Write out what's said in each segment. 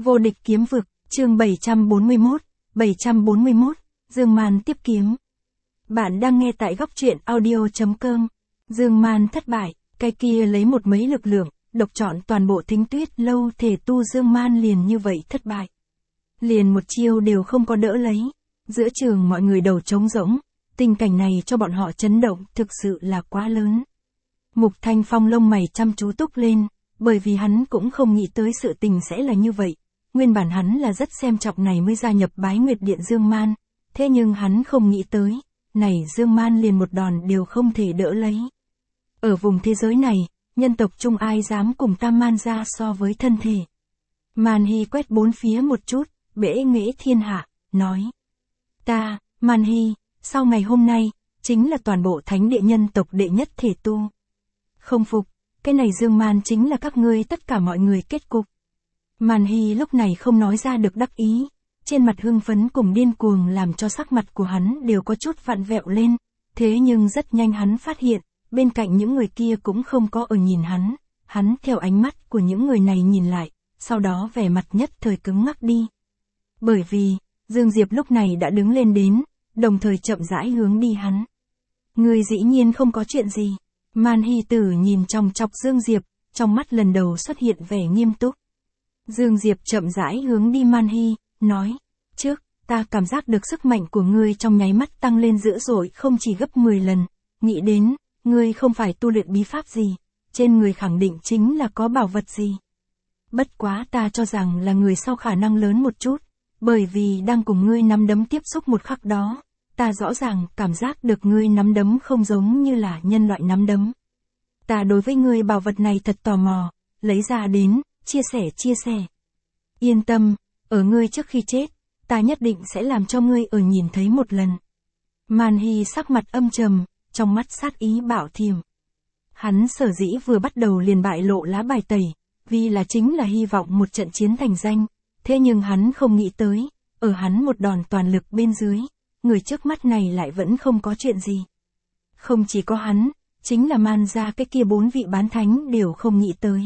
Vô địch kiếm vực, chương 741, Dương Man tiếp kiếm. Bạn đang nghe tại góc truyện audio.com. Dương Man thất bại, cái kia lấy một mấy lực lượng, độc chọn toàn bộ Thính Tuyết Lâu thể tu. Dương Man liền như vậy thất bại. Liền một chiêu đều không có đỡ lấy. Giữa trường mọi người đầu trống rỗng, tình cảnh này cho bọn họ chấn động thực sự là quá lớn. Mục Thanh Phong lông mày chăm chú túc lên, bởi vì hắn cũng không nghĩ tới sự tình sẽ là như vậy. Nguyên bản hắn là rất xem trọng này mới gia nhập Bái Nguyệt Điện Dương Man, thế nhưng hắn không nghĩ tới, này Dương Man liền một đòn đều không thể đỡ lấy. Ở vùng thế giới này, nhân tộc chung ai dám cùng Tam Man ra so với thân thể. Man Hy quét bốn phía một chút, bẽ nghễ thiên hạ, nói. Ta, Man Hy, sau ngày hôm nay, chính là toàn bộ thánh địa nhân tộc đệ nhất thể tu. Không phục, cái này Dương Man chính là các ngươi tất cả mọi người kết cục. Man Hy lúc này không nói ra được đắc ý, trên mặt hưng phấn cùng điên cuồng làm cho sắc mặt của hắn đều có chút vặn vẹo lên, thế nhưng rất nhanh hắn phát hiện, bên cạnh những người kia cũng không có ở nhìn hắn theo ánh mắt của những người này nhìn lại, sau đó vẻ mặt nhất thời cứng ngắc đi. Bởi vì, Dương Diệp lúc này đã đứng lên đến, đồng thời chậm rãi hướng đi hắn. Người dĩ nhiên không có chuyện gì. Man Hy Tử nhìn trong chọc Dương Diệp, trong mắt lần đầu xuất hiện vẻ nghiêm túc. Dương Diệp chậm rãi hướng đi Man Hy, nói, trước, ta cảm giác được sức mạnh của ngươi trong nháy mắt tăng lên dữ dội không chỉ gấp 10 lần, nghĩ đến, ngươi không phải tu luyện bí pháp gì, trên người khẳng định chính là có bảo vật gì. Bất quá ta cho rằng là người sau khả năng lớn một chút, bởi vì đang cùng ngươi nắm đấm tiếp xúc một khắc đó, ta rõ ràng cảm giác được ngươi nắm đấm không giống như là nhân loại nắm đấm. Ta đối với ngươi bảo vật này thật tò mò, lấy ra đến, chia sẻ. Yên tâm, ở ngươi trước khi chết, ta nhất định sẽ làm cho ngươi ở nhìn thấy một lần. Man Hy sắc mặt âm trầm, trong mắt sát ý bạo thiểm. Hắn sở dĩ vừa bắt đầu liền bại lộ lá bài tẩy, vì là chính là hy vọng một trận chiến thành danh, thế nhưng hắn không nghĩ tới, ở hắn một đòn toàn lực bên dưới, người trước mắt này lại vẫn không có chuyện gì. Không chỉ có hắn, chính là Man gia cái kia 4 vị bán thánh đều không nghĩ tới.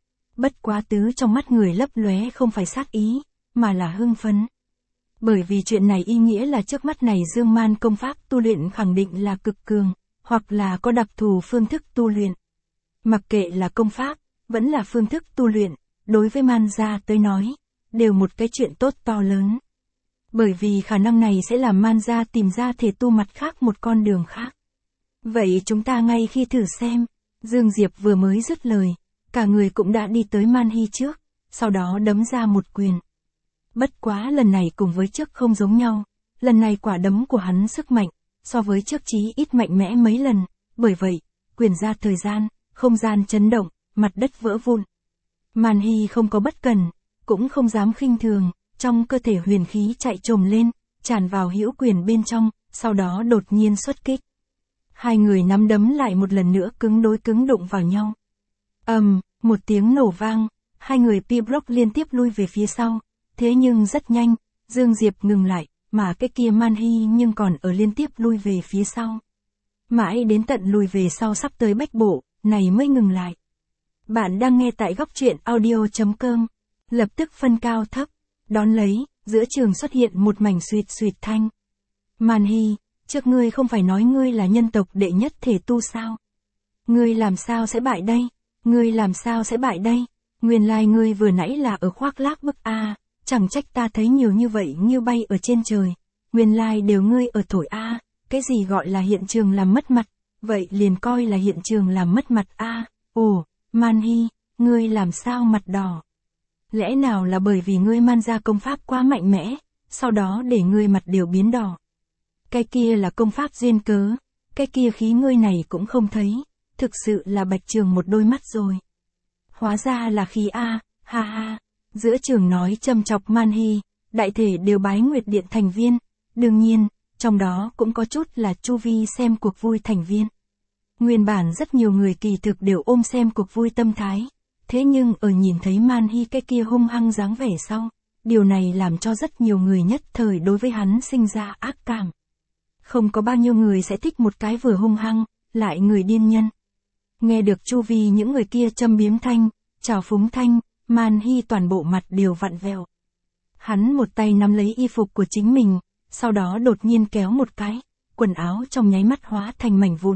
Bất quá tứ trong mắt người lấp lóe không phải sát ý, mà là hưng phấn. Bởi vì chuyện này ý nghĩa là trước mắt này Dương Man công pháp tu luyện khẳng định là cực cường, hoặc là có đặc thù phương thức tu luyện. Mặc kệ là công pháp, vẫn là phương thức tu luyện, đối với Man gia tới nói, đều một cái chuyện tốt to lớn. Bởi vì khả năng này sẽ làm Man gia tìm ra thể tu mặt khác một con đường khác. Vậy chúng ta ngay khi thử xem, Dương Diệp vừa mới dứt lời, cả người cũng đã đi tới Man Hy trước, sau đó đấm ra một quyền. Bất quá lần này cùng với trước không giống nhau, lần này quả đấm của hắn sức mạnh, so với trước chí ít mạnh mẽ mấy lần, bởi vậy, quyền ra thời gian, không gian chấn động, mặt đất vỡ vụn. Man Hy không có bất cẩn, cũng không dám khinh thường, trong cơ thể huyền khí chạy trồm lên, tràn vào hữu quyền bên trong, sau đó đột nhiên xuất kích. Hai người nắm đấm lại một lần nữa cứng đối cứng đụng vào nhau. Một tiếng nổ vang, hai người Pi-block liên tiếp lui về phía sau, thế nhưng rất nhanh, Dương Diệp ngừng lại, mà cái kia Man Hy nhưng còn ở liên tiếp lui về phía sau. Mãi đến tận lùi về sau sắp tới bách bộ, này mới ngừng lại. Bạn đang nghe tại góc truyện audio.com, lập tức phân cao thấp, đón lấy, giữa trường xuất hiện một mảnh suýt thanh. Man Hy, trước ngươi không phải nói ngươi là nhân tộc đệ nhất thể tu sao? Ngươi làm sao sẽ bại đây? Nguyên lai ngươi vừa nãy là ở khoác lác bức a, chẳng trách ta thấy nhiều như vậy như bay ở trên trời. Nguyên lai đều ngươi ở thổi a, cái gì gọi là hiện trường làm mất mặt, vậy liền coi là hiện trường làm mất mặt a. Ồ, Man Hy, ngươi làm sao mặt đỏ? Lẽ nào là bởi vì ngươi Man gia công pháp quá mạnh mẽ, sau đó để ngươi mặt đều biến đỏ? Cái kia là công pháp duyên cớ, cái kia khí ngươi này cũng không thấy, thực sự là bạch trường một đôi mắt rồi. Hóa ra là khí a, ha ha. Giữa trường nói châm chọc Man Hy, đại thể đều Bái Nguyệt Điện thành viên, đương nhiên, trong đó cũng có chút là chu vi xem cuộc vui thành viên. Nguyên bản rất nhiều người kỳ thực đều ôm xem cuộc vui tâm thái, thế nhưng ở nhìn thấy Man Hy cái kia hung hăng dáng vẻ sau, điều này làm cho rất nhiều người nhất thời đối với hắn sinh ra ác cảm. Không có bao nhiêu người sẽ thích một cái vừa hung hăng, lại người điên nhân. Nghe được chu vi những người kia châm biếm thanh, trào phúng thanh, Man Hy toàn bộ mặt đều vặn vẹo. Hắn một tay nắm lấy y phục của chính mình, sau đó đột nhiên kéo một cái, quần áo trong nháy mắt hóa thành mảnh vụn.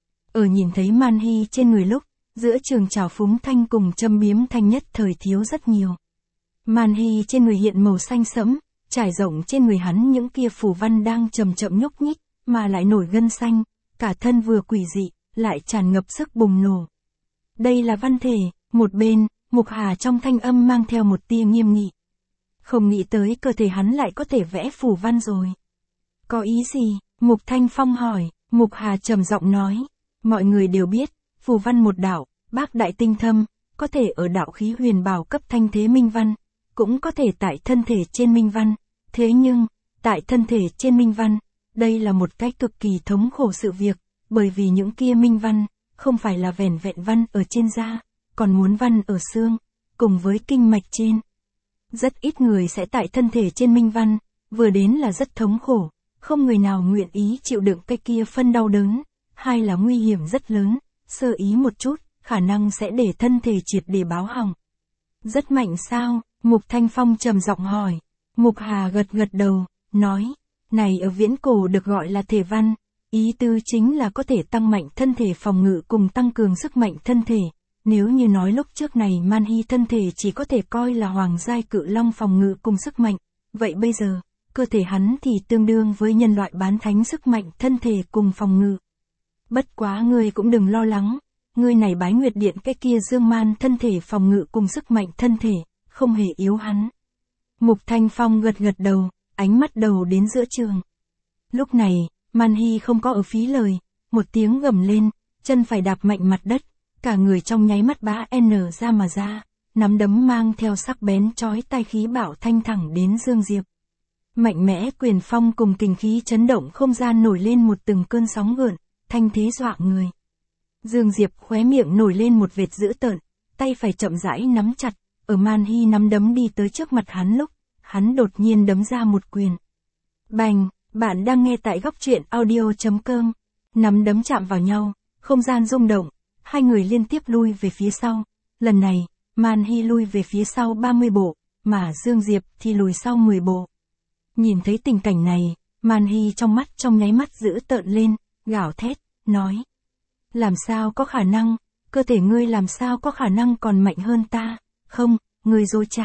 Ở nhìn thấy Man Hy trên người lúc, giữa trường trào phúng thanh cùng châm biếm thanh nhất thời thiếu rất nhiều. Man Hy trên người hiện màu xanh sẫm, trải rộng trên người hắn những kia phù văn đang chậm chậm nhúc nhích, mà lại nổi gân xanh, cả thân vừa quỷ dị, lại tràn ngập sức bùng nổ. Đây là văn thể, một bên, Mục Hà trong thanh âm mang theo một tia nghiêm nghị. Không nghĩ tới cơ thể hắn lại có thể vẽ phù văn rồi. Có ý gì? Mục Thanh Phong hỏi. Mục Hà trầm giọng nói. Mọi người đều biết, phù văn một đạo, bác đại tinh thâm, có thể ở đạo khí huyền bảo cấp thanh thế minh văn, cũng có thể tại thân thể trên minh văn. Thế nhưng, tại thân thể trên minh văn, đây là một cách cực kỳ thống khổ sự việc, bởi vì những kia minh văn, không phải là vẻn vẹn văn ở trên da, còn muốn văn ở xương, cùng với kinh mạch trên. Rất ít người sẽ tại thân thể trên minh văn, vừa đến là rất thống khổ, không người nào nguyện ý chịu đựng cái kia phân đau đớn, hai là nguy hiểm rất lớn, sơ ý một chút, khả năng sẽ để thân thể triệt để báo hỏng. Rất mạnh sao? Mục Thanh Phong trầm giọng hỏi. Mục Hà gật gật đầu, nói, này ở viễn cổ được gọi là thể văn, ý tứ chính là có thể tăng mạnh thân thể phòng ngự cùng tăng cường sức mạnh thân thể. Nếu như nói lúc trước này Man Hy thân thể chỉ có thể coi là hoàng giai cự long phòng ngự cùng sức mạnh, vậy bây giờ, cơ thể hắn thì tương đương với nhân loại bán thánh sức mạnh thân thể cùng phòng ngự. Bất quá ngươi cũng đừng lo lắng, ngươi này bái nguyệt điện cái kia dương man thân thể phòng ngự cùng sức mạnh thân thể, không hề yếu hắn. Mục Thanh Phong gật gật đầu, ánh mắt đầu đến giữa trường. Lúc này, Man Hy không có ở phí lời, một tiếng gầm lên, chân phải đạp mạnh mặt đất, cả người trong nháy mắt bá n ra mà ra, nắm đấm mang theo sắc bén chói tai khí bạo thanh thẳng đến Dương Diệp. Mạnh mẽ quyền phong cùng kình khí chấn động không gian nổi lên một từng cơn sóng gợn, thanh thế dọa người. Dương Diệp khóe miệng nổi lên một vệt dữ tợn, tay phải chậm rãi nắm chặt, ở Man Hy nắm đấm đi tới trước mặt hắn lúc, hắn đột nhiên đấm ra một quyền. Bành, bạn đang nghe tại góc truyện audio.com. Nắm đấm chạm vào nhau, không gian rung động, hai người liên tiếp lui về phía sau. Lần này, Man Hy lui về phía sau 30 bộ, mà Dương Diệp thì lùi sau 10 bộ. Nhìn thấy tình cảnh này, Man Hy trong nháy mắt dữ tợn lên, gào thét, nói. Làm sao có khả năng, cơ thể ngươi làm sao có khả năng còn mạnh hơn ta, không, ngươi dối trá.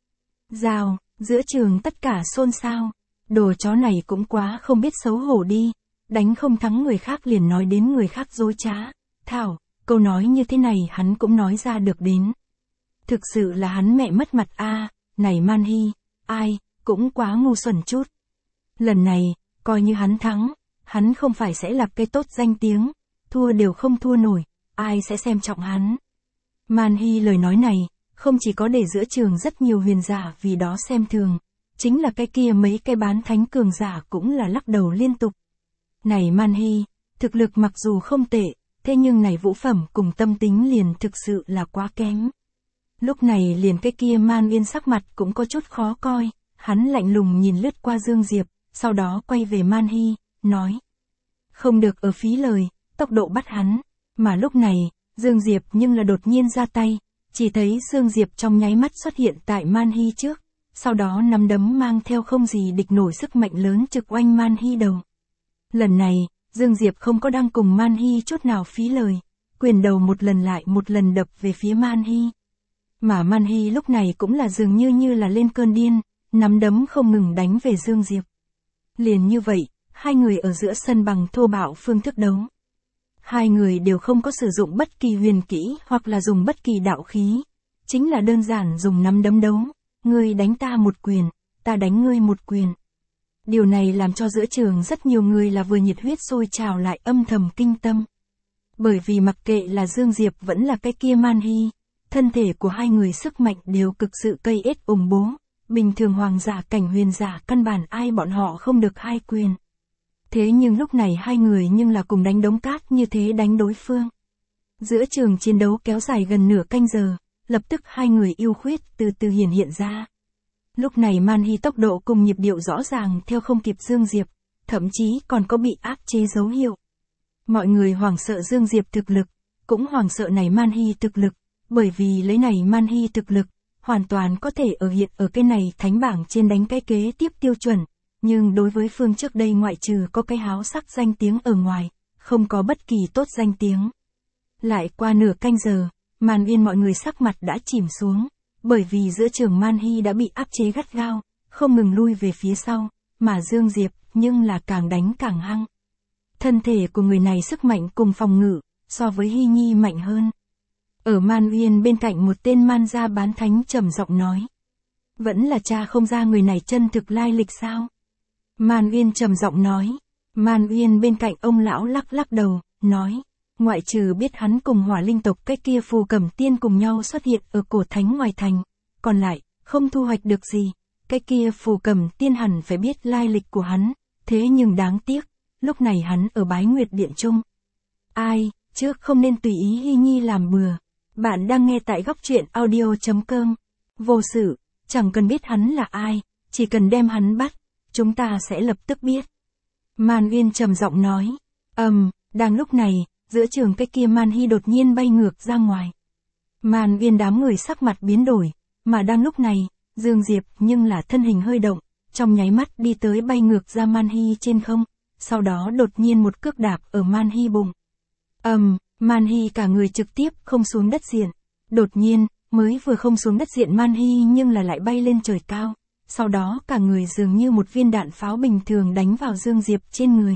Rào, giữa trường tất cả xôn xao, đồ chó này cũng quá không biết xấu hổ đi, đánh không thắng người khác liền nói đến người khác dối trá. Thảo, câu nói như thế này hắn cũng nói ra được đến. Thực sự là hắn mẹ mất mặt a, này Man Hy, ai, cũng quá ngu xuẩn chút. Lần này, coi như hắn thắng, hắn không phải sẽ là cái tốt danh tiếng, thua đều không thua nổi, ai sẽ xem trọng hắn. Man Hy lời nói này, không chỉ có để giữa trường rất nhiều huyền giả vì đó xem thường, chính là cái kia mấy cái bán thánh cường giả cũng là lắc đầu liên tục. Này Man Hy, thực lực mặc dù không tệ, thế nhưng này vũ phẩm cùng tâm tính liền thực sự là quá kém. Lúc này liền cái kia Man Uyên sắc mặt cũng có chút khó coi, hắn lạnh lùng nhìn lướt qua Dương Diệp, sau đó quay về Man Hy, nói. Không được ở phí lời, tốc độ bắt hắn, mà lúc này, Dương Diệp nhưng là đột nhiên ra tay, chỉ thấy Dương Diệp trong nháy mắt xuất hiện tại Man Hy trước, sau đó nắm đấm mang theo không gì địch nổi sức mạnh lớn trực oanh Man Hy đầu. Lần này, Dương Diệp không có đang cùng Man Hy chút nào phí lời, quyền đầu một lần lại một lần đập về phía Man Hy. Mà Man Hy lúc này cũng là dường như là lên cơn điên, nắm đấm không ngừng đánh về Dương Diệp. Liền như vậy, hai người ở giữa sân bằng thô bạo phương thức đấu. Hai người đều không có sử dụng bất kỳ huyền kỹ hoặc là dùng bất kỳ đạo khí, chính là đơn giản dùng nắm đấm đấu, ngươi đánh ta một quyền, ta đánh ngươi một quyền. Điều này làm cho giữa trường rất nhiều người là vừa nhiệt huyết sôi trào lại âm thầm kinh tâm. Bởi vì mặc kệ là Dương Diệp vẫn là cái kia Man Hy, thân thể của hai người sức mạnh đều cực sự cây ết ủng bố, bình thường hoàng giả cảnh huyền giả căn bản ai bọn họ không được hai quyền. Thế nhưng lúc này hai người nhưng là cùng đánh đống cát như thế đánh đối phương. Giữa trường chiến đấu kéo dài gần nửa canh giờ, lập tức hai người ưu khuyết từ từ hiện ra. Lúc này Man Hy tốc độ cùng nhịp điệu rõ ràng theo không kịp Dương Diệp, thậm chí còn có bị áp chế dấu hiệu. Mọi người hoảng sợ Dương Diệp thực lực, cũng hoảng sợ này Man Hy thực lực, bởi vì lấy này Man Hy thực lực, hoàn toàn có thể ở cái này thánh bảng trên đánh cái kế tiếp tiêu chuẩn, nhưng đối với Phương trước đây ngoại trừ có cái háo sắc danh tiếng ở ngoài, không có bất kỳ tốt danh tiếng. Lại qua nửa canh giờ, Man Uyên mọi người sắc mặt đã chìm xuống, bởi vì giữa trường Man Hy đã bị áp chế gắt gao, không ngừng lui về phía sau, mà Dương Diệp nhưng là càng đánh càng hăng. Thân thể của người này sức mạnh cùng phòng ngự, so với Hy Nhi mạnh hơn. Ở Man Uyên bên cạnh một tên man gia bán thánh trầm giọng nói. Vẫn là cha không ra người này chân thực lai lịch sao? Man Uyên trầm giọng nói. Man Uyên bên cạnh ông lão lắc lắc đầu, nói. Ngoại trừ biết hắn cùng Hỏa Linh tộc cái kia Phù Cẩm Tiên cùng nhau xuất hiện ở cổ thánh ngoài thành, còn lại, không thu hoạch được gì. Cái kia Phù Cẩm Tiên hẳn phải biết lai lịch của hắn, thế nhưng đáng tiếc, lúc này hắn ở Bái Nguyệt Điện Trung. Ai, trước không nên tùy ý Hy Nhi làm bừa. Bạn đang nghe tại góc truyện audio.com. Vô sự, chẳng cần biết hắn là ai, chỉ cần đem hắn bắt, chúng ta sẽ lập tức biết. Man Uyên trầm giọng nói. Đang lúc này, giữa trường cái kia Man Hy đột nhiên bay ngược ra ngoài. Man Uyên đám người sắc mặt biến đổi, mà đang lúc này, Dương Diệp nhưng là thân hình hơi động, trong nháy mắt đi tới bay ngược ra Man Hy trên không, sau đó đột nhiên một cước đạp ở Man Hy bụng. Man Hy cả người trực tiếp không xuống đất diện. Đột nhiên, mới vừa không xuống đất diện Man Hy nhưng là lại bay lên trời cao. Sau đó cả người dường như một viên đạn pháo bình thường đánh vào Dương Diệp trên người.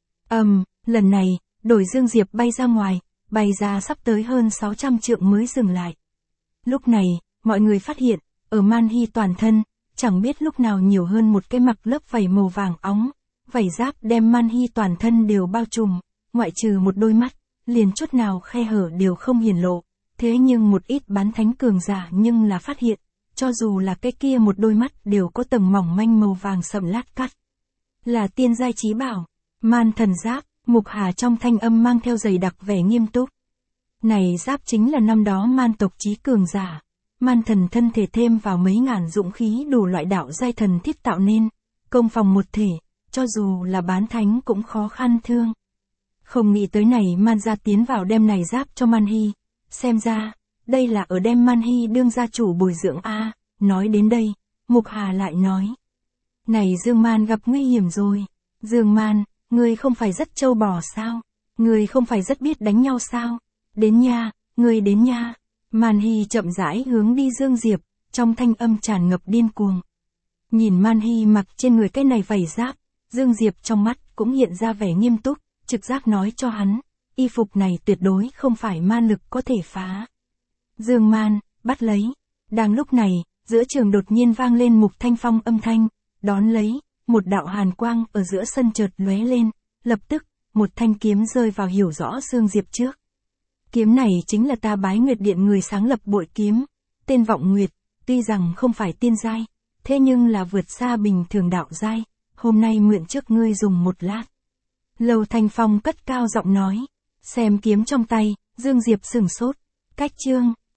Lần này, đổi Dương Diệp bay ra ngoài, bay ra sắp tới hơn 600 trượng mới dừng lại. Lúc này, mọi người phát hiện, ở Man Hy toàn thân, chẳng biết lúc nào nhiều hơn một cái mặc lớp vảy màu vàng óng. Vảy giáp đem Man Hy toàn thân đều bao trùm, ngoại trừ một đôi mắt, liền chút nào khe hở đều không hiển lộ. Thế nhưng một ít bán thánh cường giả nhưng là phát hiện, cho dù là cái kia một đôi mắt đều có tầng mỏng manh màu vàng sậm lát cắt. Là tiên giai chí bảo, Man thần giáp, Mục Hà trong thanh âm mang theo dày đặc vẻ nghiêm túc. Này giáp chính là năm đó Man tộc chí cường giả, Man thần thân thể thêm vào mấy ngàn dũng khí đủ loại đạo giai thần thiết tạo nên, công phòng một thể, cho dù là bán thánh cũng khó khăn thương. Không nghĩ tới này Man gia tiến vào đem này giáp cho Man Hy, xem ra, đây là ở đem Man Hy đương gia chủ bồi dưỡng a. Nói đến đây, Mục Hà lại nói. Này Dương Man gặp nguy hiểm rồi. Dương Man, ngươi không phải rất trâu bò sao? Ngươi không phải rất biết đánh nhau sao? Đến nha, ngươi đến nha. Man Hy chậm rãi hướng đi Dương Diệp, trong thanh âm tràn ngập điên cuồng. Nhìn Man Hy mặc trên người cái này vảy giáp, Dương Diệp trong mắt cũng hiện ra vẻ nghiêm túc, trực giác nói cho hắn, y phục này tuyệt đối không phải man lực có thể phá. Dương Man, bắt lấy. Đang lúc này, giữa trường đột nhiên vang lên Mục Thanh Phong âm thanh, đón lấy, một đạo hàn quang ở giữa sân chợt lóe lên, lập tức, một thanh kiếm rơi vào hiểu rõ Dương Diệp trước. Kiếm này chính là ta Bái Nguyệt Điện người sáng lập bội kiếm, tên Vọng Nguyệt, tuy rằng không phải tiên giai, thế nhưng là vượt xa bình thường đạo giai, hôm nay mượn trước ngươi dùng một lát. Lầu Thanh Phong cất cao giọng nói, xem kiếm trong tay, Dương Diệp sửng sốt, cách chương.